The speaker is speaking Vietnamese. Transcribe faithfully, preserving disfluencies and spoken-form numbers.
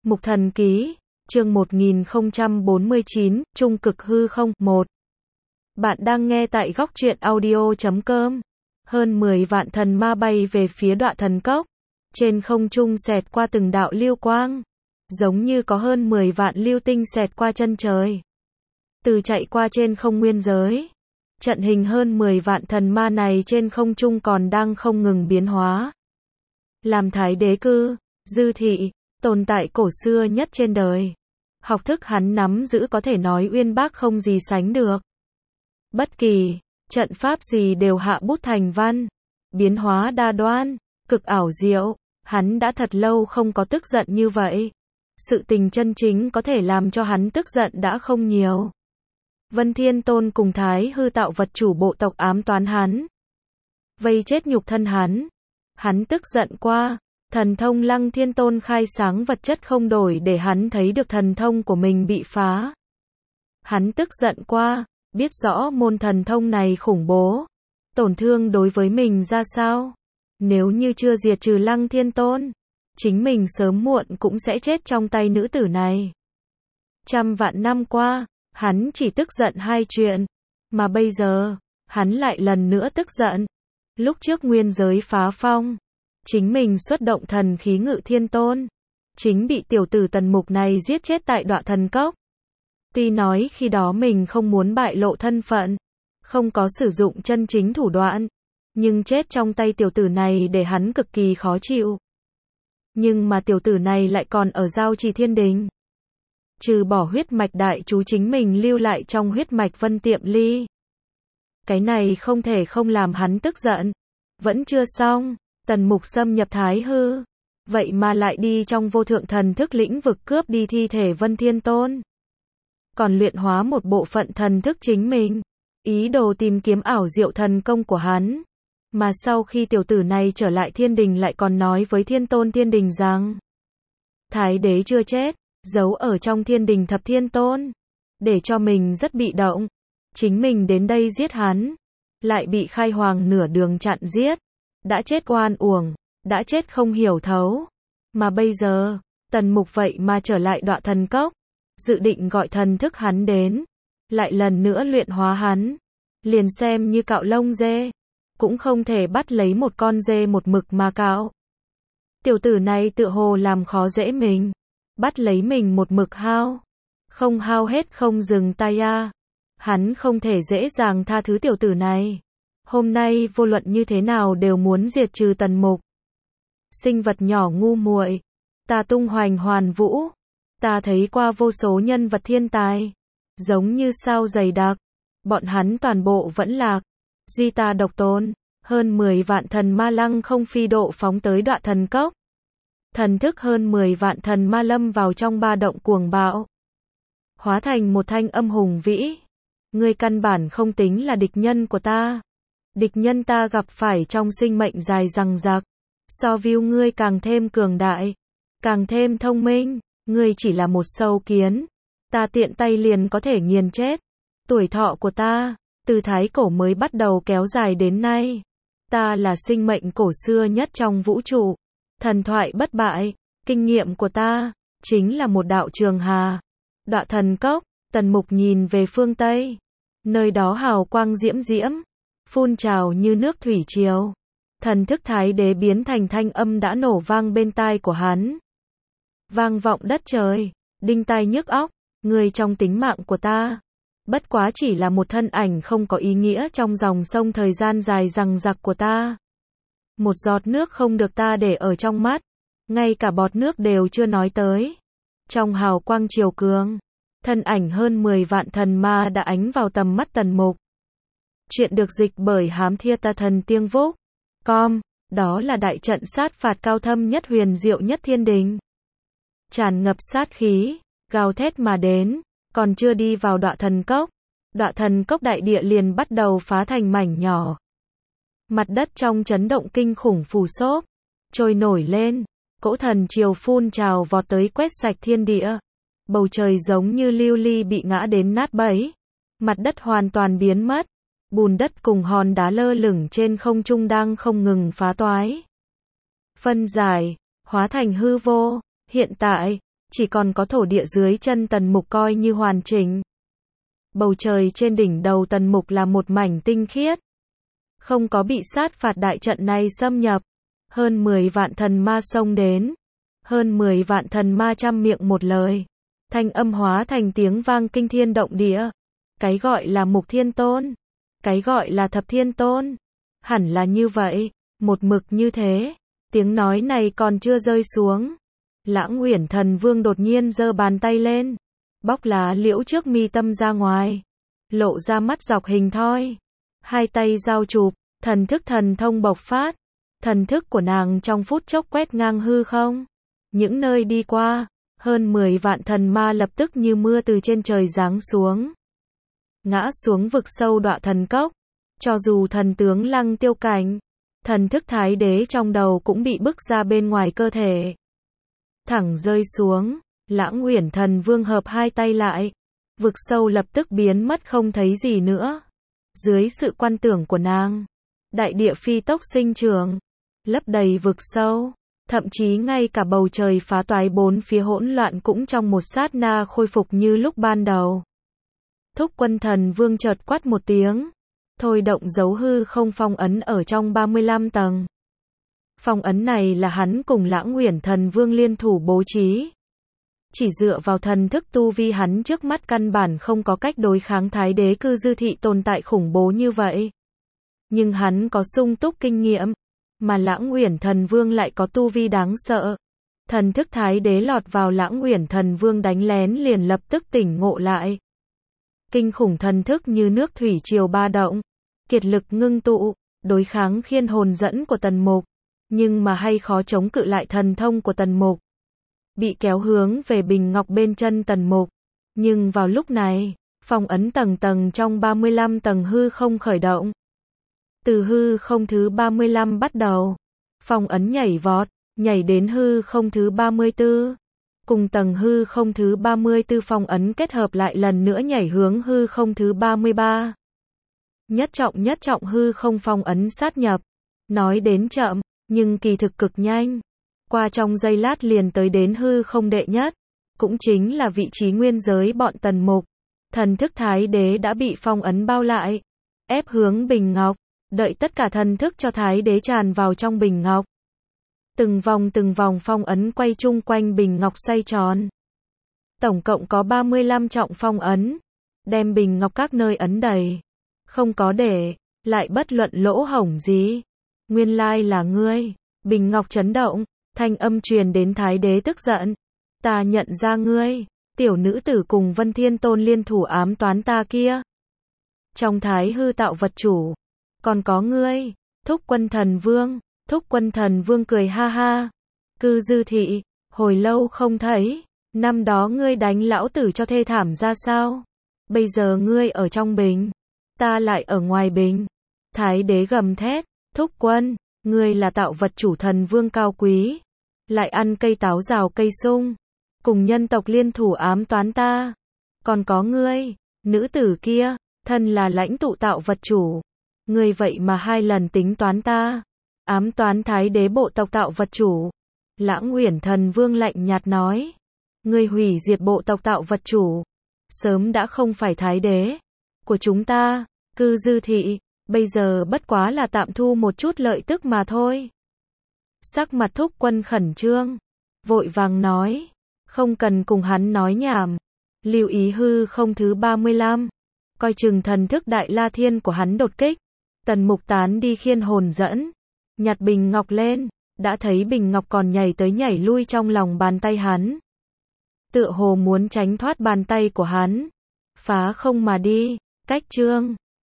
Mục Thần Ký, chương một nghìn không trăm bốn mươi chín, Trung Cực Hư Không, một. Bạn đang nghe tại góc truyện audio chấm com. Hơn mười vạn thần ma bay về phía Đoạ Thần Cốc. Trên không trung xẹt qua từng đạo lưu quang. Giống như có hơn mười vạn lưu tinh xẹt qua chân trời. Từ chạy qua trên không nguyên giới. Trận hình hơn mười vạn thần ma này trên không trung còn đang không ngừng biến hóa. Làm thái đế cư, dư thị, tồn tại cổ xưa nhất trên đời. Học thức hắn nắm giữ có thể nói uyên bác không gì sánh được. Bất kỳ trận pháp gì đều hạ bút thành văn, biến hóa đa đoan, cực ảo diệu. Hắn đã thật lâu không có tức giận như vậy. Sự tình chân chính có thể làm cho hắn tức giận đã không nhiều. Vân Thiên Tôn cùng Thái Hư tạo vật chủ bộ tộc ám toán hắn, vây chết nhục thân hắn. Hắn tức giận qua. Thần thông Lăng Thiên Tôn khai sáng vật chất không đổi để hắn thấy được thần thông của mình bị phá. Hắn tức giận qua, biết rõ môn thần thông này khủng bố, tổn thương đối với mình ra sao. Nếu như chưa diệt trừ Lăng Thiên Tôn, chính mình sớm muộn cũng sẽ chết trong tay nữ tử này. Trăm vạn năm qua, hắn chỉ tức giận hai chuyện, mà bây giờ, hắn lại lần nữa tức giận. Lúc trước nguyên giới phá phong, chính mình xuất động thần khí Ngự Thiên Tôn, chính bị tiểu tử Tần Mục này giết chết tại Đoạ Thần Cốc. Tuy nói khi đó mình không muốn bại lộ thân phận, không có sử dụng chân chính thủ đoạn, nhưng chết trong tay tiểu tử này để hắn cực kỳ khó chịu. Nhưng mà tiểu tử này lại còn ở Giao Trì Thiên Đình. Trừ bỏ huyết mạch đại chú chính mình lưu lại trong huyết mạch Vân Tiệm Ly. Cái này không thể không làm hắn tức giận. Vẫn chưa xong. Tần Mục xâm nhập Thái Hư, vậy mà lại đi trong vô thượng thần thức lĩnh vực cướp đi thi thể Vân Thiên Tôn. Còn luyện hóa một bộ phận thần thức chính mình, ý đồ tìm kiếm ảo diệu thần công của hắn. Mà sau khi tiểu tử này trở lại thiên đình lại còn nói với Thiên Tôn thiên đình rằng Thái đế chưa chết, giấu ở trong thiên đình thập thiên tôn, để cho mình rất bị động. Chính mình đến đây giết hắn, lại bị Khai Hoàng nửa đường chặn giết. Đã chết oan uổng, đã chết không hiểu thấu. Mà bây giờ, Tần Mục vậy mà trở lại Đoạ Thần Cốc, dự định gọi thần thức hắn đến, lại lần nữa luyện hóa hắn. Liền xem như cạo lông dê, cũng không thể bắt lấy một con dê một mực mà cạo. Tiểu tử này tựa hồ làm khó dễ mình, bắt lấy mình một mực hao, không hao hết không dừng tay a. Hắn không thể dễ dàng tha thứ tiểu tử này. Hôm nay vô luận như thế nào đều muốn diệt trừ Tần Mục. Sinh vật nhỏ ngu muội, ta tung hoành hoàn vũ, ta thấy qua vô số nhân vật thiên tài, giống như sao dày đặc, bọn hắn toàn bộ vẫn lạc, duy ta độc tôn. Hơn mười vạn thần ma lăng không phi độ phóng tới Đoạ Thần Cốc. Thần thức hơn mười vạn thần ma lâm vào trong ba động cuồng bạo, hóa thành một thanh âm hùng vĩ. Ngươi căn bản không tính là địch nhân của ta. Địch nhân ta gặp phải trong sinh mệnh dài dằng dặc, so với ngươi càng thêm cường đại, càng thêm thông minh. Ngươi chỉ là một sâu kiến, ta tiện tay liền có thể nghiền chết. Tuổi thọ của ta, từ thái cổ mới bắt đầu kéo dài đến nay. Ta là sinh mệnh cổ xưa nhất trong vũ trụ, thần thoại bất bại. Kinh nghiệm của ta, chính là một đạo trường hà. Đoạ Thần Cốc. Tần Mục nhìn về phương Tây, nơi đó hào quang diễm diễm, phun trào như nước thủy triều. Thần thức thái đế biến thành thanh âm đã nổ vang bên tai của hắn. Vang vọng đất trời, đinh tai nhức óc. Người trong tính mạng của ta, bất quá chỉ là một thân ảnh không có ý nghĩa trong dòng sông thời gian dài dằng dặc của ta. Một giọt nước không được ta để ở trong mắt, ngay cả bọt nước đều chưa nói tới. Trong hào quang triều cường, thân ảnh hơn mười vạn thần ma đã ánh vào tầm mắt Tần Mục. Chuyện được dịch bởi Hám Thia Ta Thần Tiên Vúc. Com, đó là đại trận sát phạt cao thâm nhất huyền diệu nhất thiên đình. Tràn ngập sát khí, gào thét mà đến, còn chưa đi vào Đoạ Thần Cốc. Đoạ Thần Cốc đại địa liền bắt đầu phá thành mảnh nhỏ. Mặt đất trong chấn động kinh khủng phù xốp, trôi nổi lên, cỗ thần triều phun trào vọt tới quét sạch thiên địa. Bầu trời giống như lưu ly bị ngã đến nát bấy. Mặt đất hoàn toàn biến mất. Bùn đất cùng hòn đá lơ lửng trên không trung đang không ngừng phá toái. Phân giải, hóa thành hư vô. Hiện tại, chỉ còn có thổ địa dưới chân Tần Mục coi như hoàn chỉnh. Bầu trời trên đỉnh đầu Tần Mục là một mảnh tinh khiết, không có bị sát phạt đại trận này xâm nhập. Hơn mười vạn thần ma xông đến, hơn mười vạn thần ma trăm miệng một lời, thanh âm hóa thành tiếng vang kinh thiên động địa. Cái gọi là Mục Thiên Tôn, cái gọi là Thập Thiên Tôn, hẳn là như vậy, một mực như thế. Tiếng nói này còn chưa rơi xuống, Lãng Uyển Thần Vương đột nhiên giơ bàn tay lên, bóc lá liễu trước mi tâm ra ngoài, lộ ra mắt dọc hình thoi, hai tay giao chụp, thần thức thần thông bộc phát. Thần thức của nàng trong phút chốc quét ngang hư không, những nơi đi qua, hơn mười vạn thần ma lập tức như mưa từ trên trời giáng xuống, ngã xuống vực sâu Đọa Thần Cốc. Cho dù thần tướng Lăng Tiêu cảnh, thần thức Thái Đế trong đầu cũng bị bức ra bên ngoài cơ thể, thẳng rơi xuống. Lãng Uyển Thần Vương hợp hai tay lại, vực sâu lập tức biến mất không thấy gì nữa. Dưới sự quan tưởng của nàng, đại địa phi tốc sinh trưởng, lấp đầy vực sâu, thậm chí ngay cả bầu trời phá toái bốn phía hỗn loạn cũng trong một sát na khôi phục như lúc ban đầu. Thúc Quân Thần Vương chợt quát một tiếng, thôi động dấu hư không phong ấn ở trong ba mươi lăm tầng. Phong ấn này là hắn cùng Lãng Uyển Thần Vương liên thủ bố trí. Chỉ dựa vào thần thức tu vi hắn trước mắt căn bản không có cách đối kháng Thái Đế Cư Dư Thị tồn tại khủng bố như vậy. Nhưng hắn có sung túc kinh nghiệm, mà Lãng Uyển Thần Vương lại có tu vi đáng sợ. Thần thức Thái Đế lọt vào Lãng Uyển Thần Vương đánh lén liền lập tức tỉnh ngộ lại. Kinh khủng thần thức như nước thủy triều ba động, kiệt lực ngưng tụ, đối kháng khiên hồn dẫn của Tần Mục, nhưng mà hay khó chống cự lại thần thông của Tần Mục. Bị kéo hướng về bình ngọc bên chân Tần Mục. Nhưng vào lúc này, phong ấn tầng tầng trong ba mươi lăm tầng hư không khởi động. Từ hư không thứ ba mươi lăm bắt đầu, phong ấn nhảy vọt, nhảy đến hư không thứ ba mươi tư. Cùng tầng hư không thứ ba mươi tư phong ấn kết hợp lại lần nữa nhảy hướng hư không thứ ba mươi ba. Nhất trọng nhất trọng hư không phong ấn sát nhập. Nói đến chậm, nhưng kỳ thực cực nhanh. Qua trong giây lát liền tới đến hư không đệ nhất, cũng chính là vị trí nguyên giới bọn Tần Mục. Thần thức Thái Đế đã bị phong ấn bao lại, ép hướng bình ngọc, đợi tất cả thần thức cho Thái Đế tràn vào trong bình ngọc. Từng vòng từng vòng phong ấn quay chung quanh bình ngọc xoay tròn. Tổng cộng có ba mươi lăm trọng phong ấn, đem bình ngọc các nơi ấn đầy, không có để lại bất luận lỗ hổng gì. Nguyên lai là ngươi. Bình ngọc chấn động, thanh âm truyền đến Thái Đế tức giận. Ta nhận ra ngươi, tiểu nữ tử cùng Vân Thiên Tôn liên thủ ám toán ta kia. Trong Thái hư tạo vật chủ, còn có ngươi, Thúc Quân Thần Vương. Thúc Quân Thần Vương cười ha ha. Cư Dư Thị, hồi lâu không thấy, năm đó ngươi đánh lão tử cho thê thảm ra sao? Bây giờ ngươi ở trong bình, ta lại ở ngoài bình. Thái Đế gầm thét, Thúc Quân, ngươi là tạo vật chủ thần vương cao quý, lại ăn cây táo rào cây sung, cùng nhân tộc liên thủ ám toán ta. Còn có ngươi, nữ tử kia, thân là lãnh tụ tạo vật chủ, ngươi vậy mà hai lần tính toán ta, ám toán Thái Đế bộ tộc tạo vật chủ. Lãng Uyển Thần Vương lạnh nhạt nói, ngươi hủy diệt bộ tộc tạo vật chủ, sớm đã không phải Thái Đế của chúng ta. Cư Dư Thị, bây giờ bất quá là tạm thu một chút lợi tức mà thôi. Sắc mặt Thúc Quân khẩn trương, vội vàng nói, không cần cùng hắn nói nhảm, lưu ý hư không thứ ba mươi lăm, coi chừng thần thức Đại La Thiên của hắn đột kích. Tần Mục tán đi khiên hồn dẫn, nhặt bình ngọc lên, đã thấy bình ngọc còn nhảy tới nhảy lui trong lòng bàn tay hắn. Tựa hồ muốn tránh thoát bàn tay của hắn, phá không mà đi. Cách chương